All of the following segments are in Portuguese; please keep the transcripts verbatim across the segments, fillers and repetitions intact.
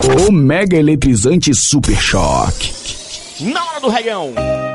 O mega eletrizante Super Choque. Na hora do reggaeão.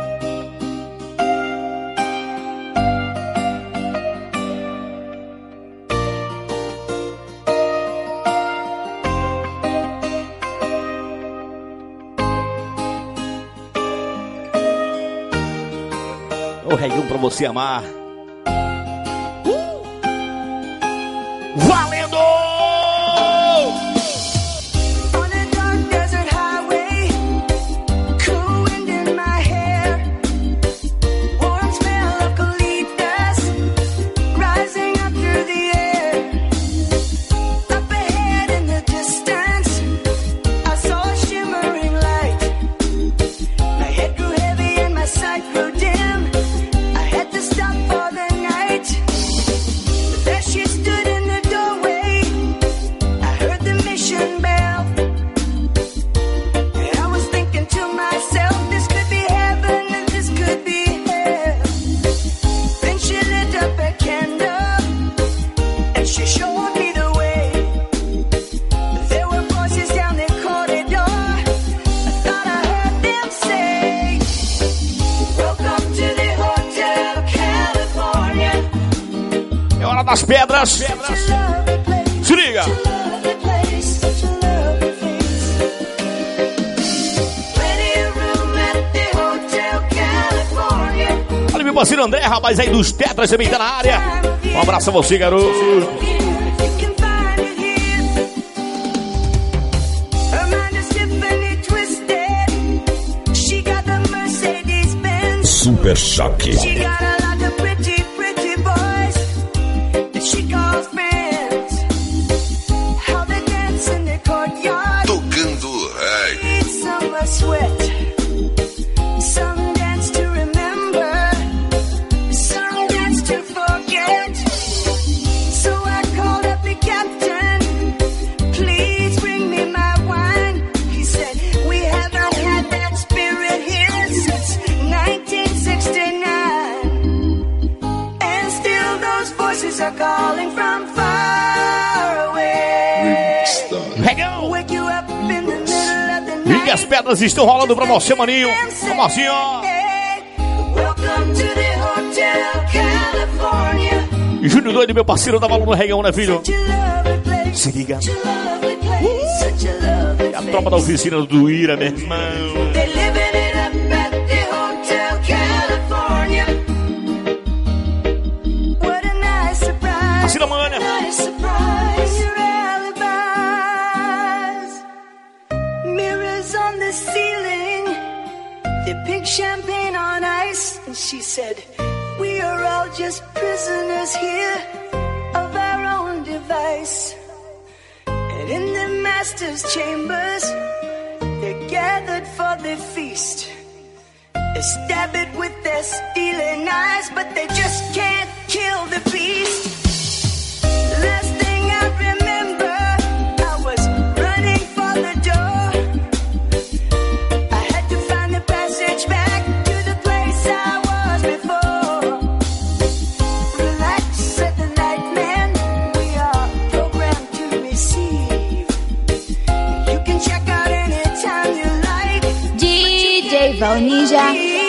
O reggaeão pra você amar. Uh! Valendo! Das pedras. Se liga. Olha meu parceiro André, rapaz aí dos Tetras também tá na área. Um abraço a você, garoto. Super Choque. E as pedras estão rolando pra você, maninho. Vamos assim, ó. E Júnior Doido, meu parceiro, da Valor no Reggaeão, né, filho? Se liga. Uh! É a tropa da oficina do Ira, meu irmão. Assim da manhã. Champagne on ice, and she said, we are all just prisoners here of our own device. And in the master's chambers, they're gathered for the feast. They stab it with their stealing eyes, but they just can't kill the beast. Last thing I remember, I was running for the door. I had to find the passage back. Val Ninja.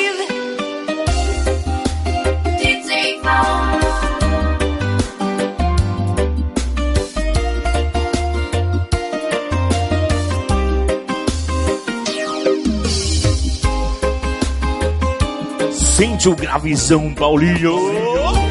Sente o gravizão, Paulinho.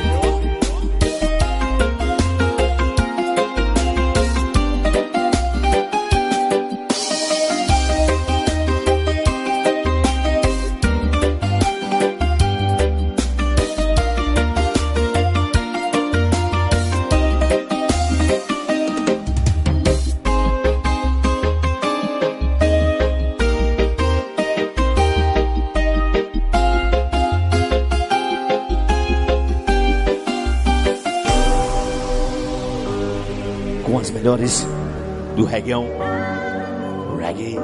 Melhores do reggaeão. Reggae.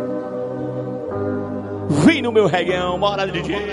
Vem no meu reggaeão, bora D J.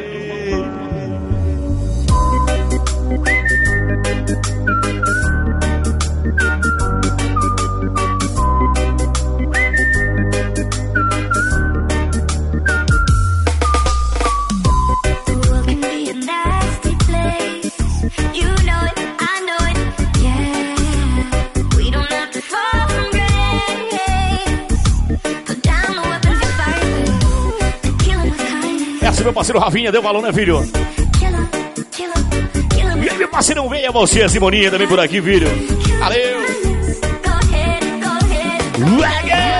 Essa meu parceiro Ravinha deu valor, né, filho? E aí, meu parceirão, venha você, a Simoninha também por aqui, filho. Valeu! Reggae!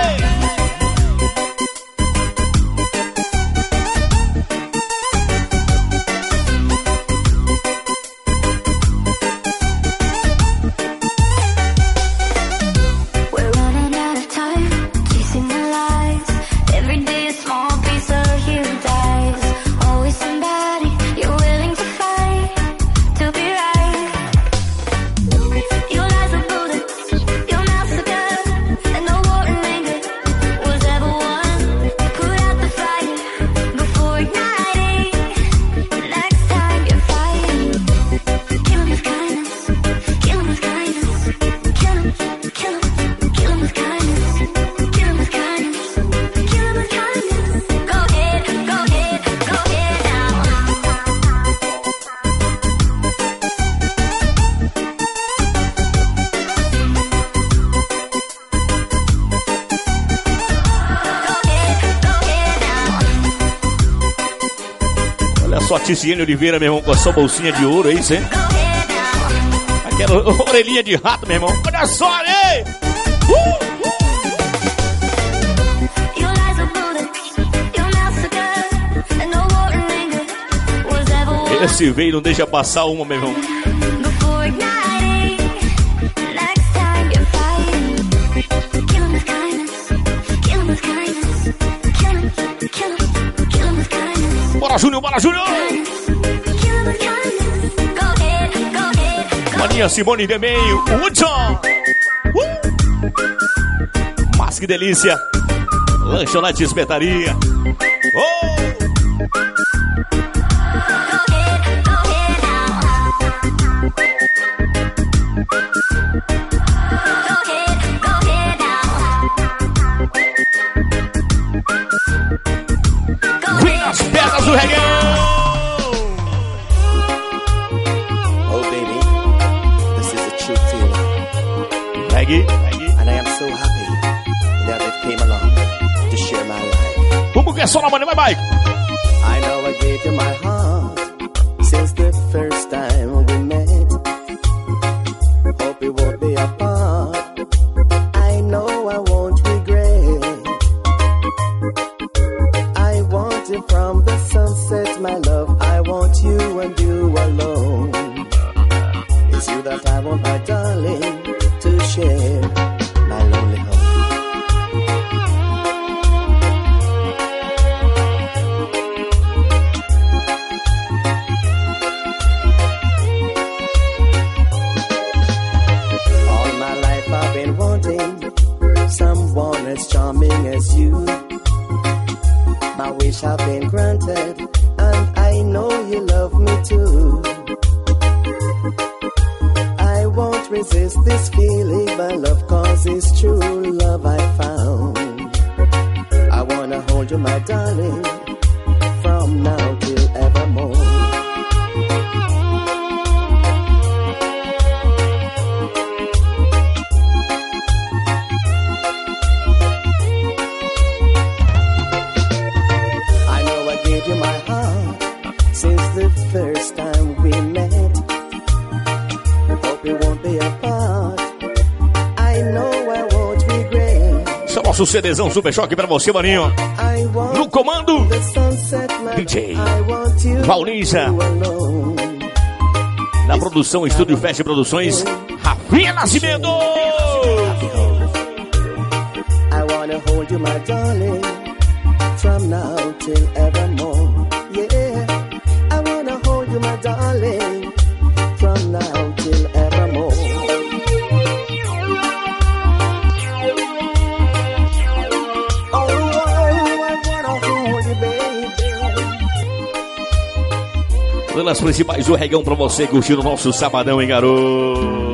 Só Ticiane Oliveira, meu irmão, com a sua bolsinha de ouro, é isso, hein? Aquela orelhinha de rato, meu irmão. Olha só, hein? Uh! Esse veio não deixa passar uma, meu irmão. Bora, Júnior, bora, Júnior! Maninha Simone de Meio, Hudson! Uh! Mas que delícia! Lanchonete Espetaria! Oh! Vem as pedras do reggae! Oh baby, this is a true feeling. Reggae, reggae. And I am so happy that it came along to share my life. Vamos que é só na mão, vai, vai! I know I gave you my heart since the first time we met. Hope it won't be apart. I know I won't regret. I want you from the sunset, my love. I want you and you alone. It's you that I want, my darling, to share my lonely home. All my life I've been wanting someone as charming as you. My wish have been granted, and I know you love me too. I won't resist this feeling, my love, cause it's true love I found. I wanna hold you, my darling, from now till evermore. I know I gave you my heart since the first time we met. Hope it won't be apart. I know I won't regret. Esse é o nosso CDzão Super Choque pra você, maninho. I want No comando, the sunset, my D J I want you Paulinha. alone. Na produção, Estúdio Fest Produções, Rafinha Nascimento. I wanna hold you, my darling, from now till evermore. Yeah, I wanna hold you, my darling, from now till evermore. Oh, I wanna hold you, baby. Dando as principais do reggaão pra você curtir o nosso sabadão, hein, garoto?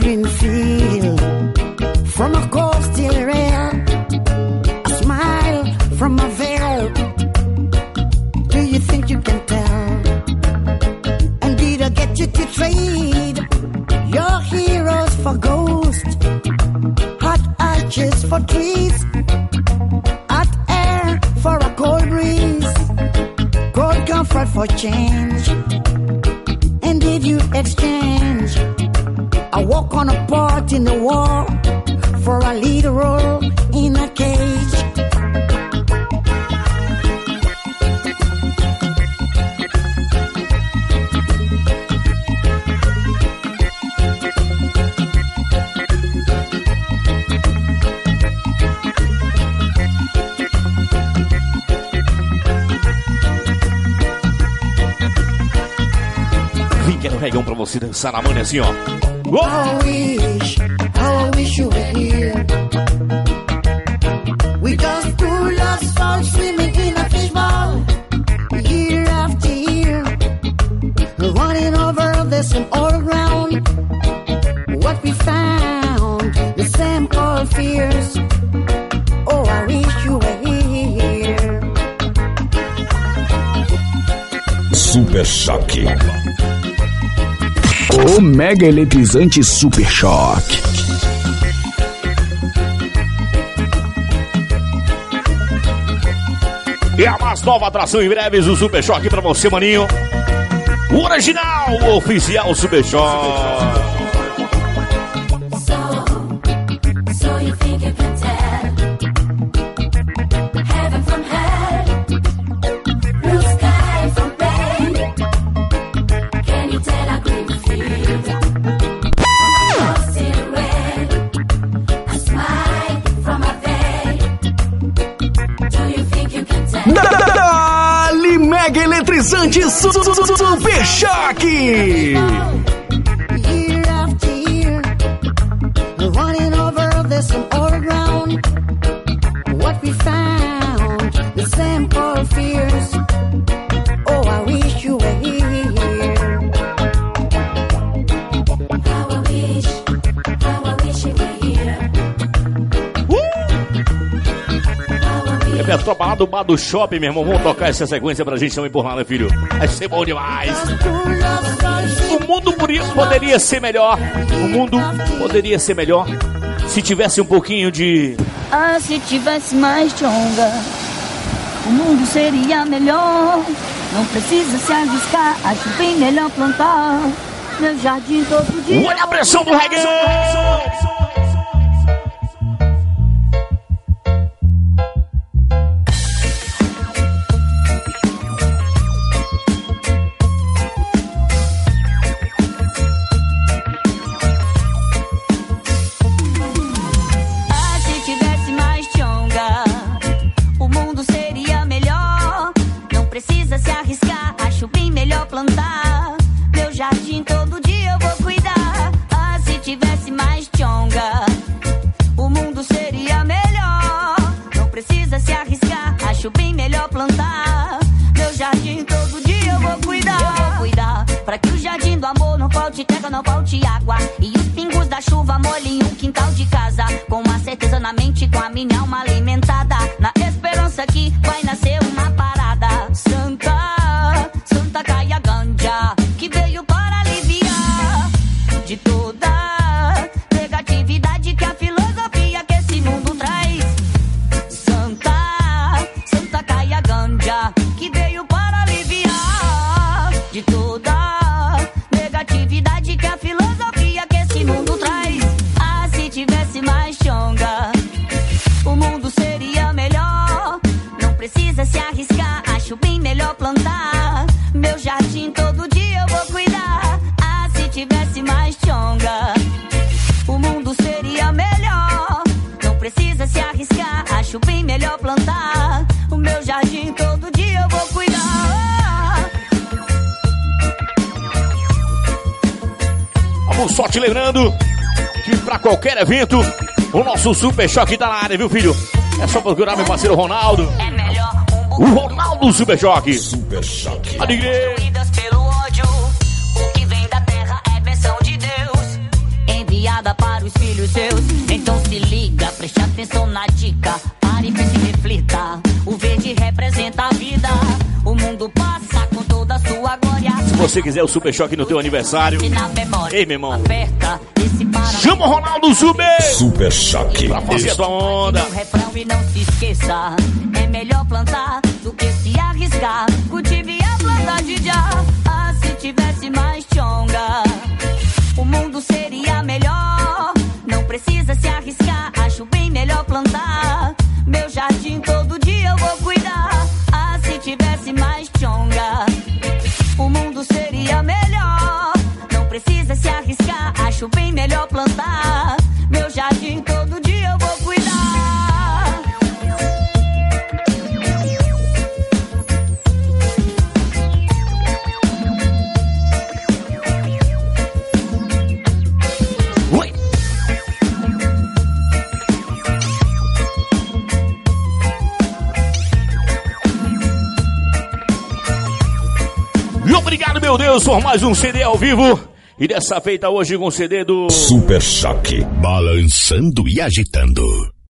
green field, from a cold still rail, a smile from a veil. Do you think you can tell? And did I get you to trade your heroes for ghosts, hot arches for trees, hot air for a cold breeze, cold comfort for change? And did you exchange a walk on a part in the war for a lead role in a cage? Regão pra você dançar na mão assim, ó. Oh! How I wish, how I wish you were here. We just two lost souls swimming in a fishbowl, year after year, running over the same old ground. What we found, the same old fears. Oh, I wish you were here. Super Choque. O mega eletrizante Super Choque. E a mais nova atração em breves, o Super Choque pra você, maninho. O original, o oficial Super Choque. Dali mega eletrizante su su su su Super Choque. Year after year, running over the same old ground. What we found, the same old fears. Oh, I wish you were here. How I wish, how I wish you were here. É tua balada do bar do shopping, meu irmão. Vamos tocar essa sequência pra gente também por lá, né, filho? Vai ser bom demais. O mundo por isso poderia ser melhor. O mundo poderia ser melhor se tivesse um pouquinho de... Ah, se tivesse mais chonga, o mundo seria melhor. Não precisa se arriscar, acho bem melhor plantar meu jardim todo dia. Olha a pressão do reggae! Não falte água e os pingos da chuva molhem o quintal de casa. Com a certeza na mente, com a minha alma alimentada, na esperança que vai nascer uma parada. Santa, Santa Caia Ganja, que veio para aliviar de toda negatividade que a filosofia que esse mundo traz. Santa, Santa Caia Ganja, que veio para aliviar de toda negatividade que a filosofia que esse mundo traz. Ah, se tivesse mais chonga, o mundo seria melhor. Não precisa se arriscar, acho bem melhor plantar meu jardim todo dia eu vou cuidar. Ah, se tivesse mais chonga, o mundo seria melhor. Não precisa se arriscar, acho bem melhor plantar o meu jardim todo dia eu vou cuidar. Só te lembrando que pra qualquer evento, o nosso Super Choque tá na área, viu, filho? É só procurar meu parceiro Ronaldo. É melhor um o Ronaldo Super Choque. Super Choque. Unidas pelo ódio, o que vem da terra é bênção de Deus. Enviado guarda para os filhos seus. Então se liga, preste atenção na dica. Pare, pense e reflita. O verde representa a vida. O mundo passa com toda a sua glória. Se você quiser o Super Choque no teu aniversário, ei, meu irmão, aperta esse para... chama o Ronaldo Zuber Super Choque pra fazer a tua onda. O refrão e não se esqueça, é melhor plantar do que se arriscar. Cultive a planta de já. Ah, se tivesse mais chonga, o mundo seria melhor. Não precisa se arriscar, acho bem melhor plantar. Meu jardim todo dia eu vou cuidar. Ah, se tivesse mais chonga, o mundo seria melhor. Não precisa se arriscar, acho bem melhor plantar. Meu jardim todo dia eu vou cuidar. Obrigado, meu Deus, por mais um C D ao vivo. E dessa feita hoje com o C D do Super Choque, balançando e agitando.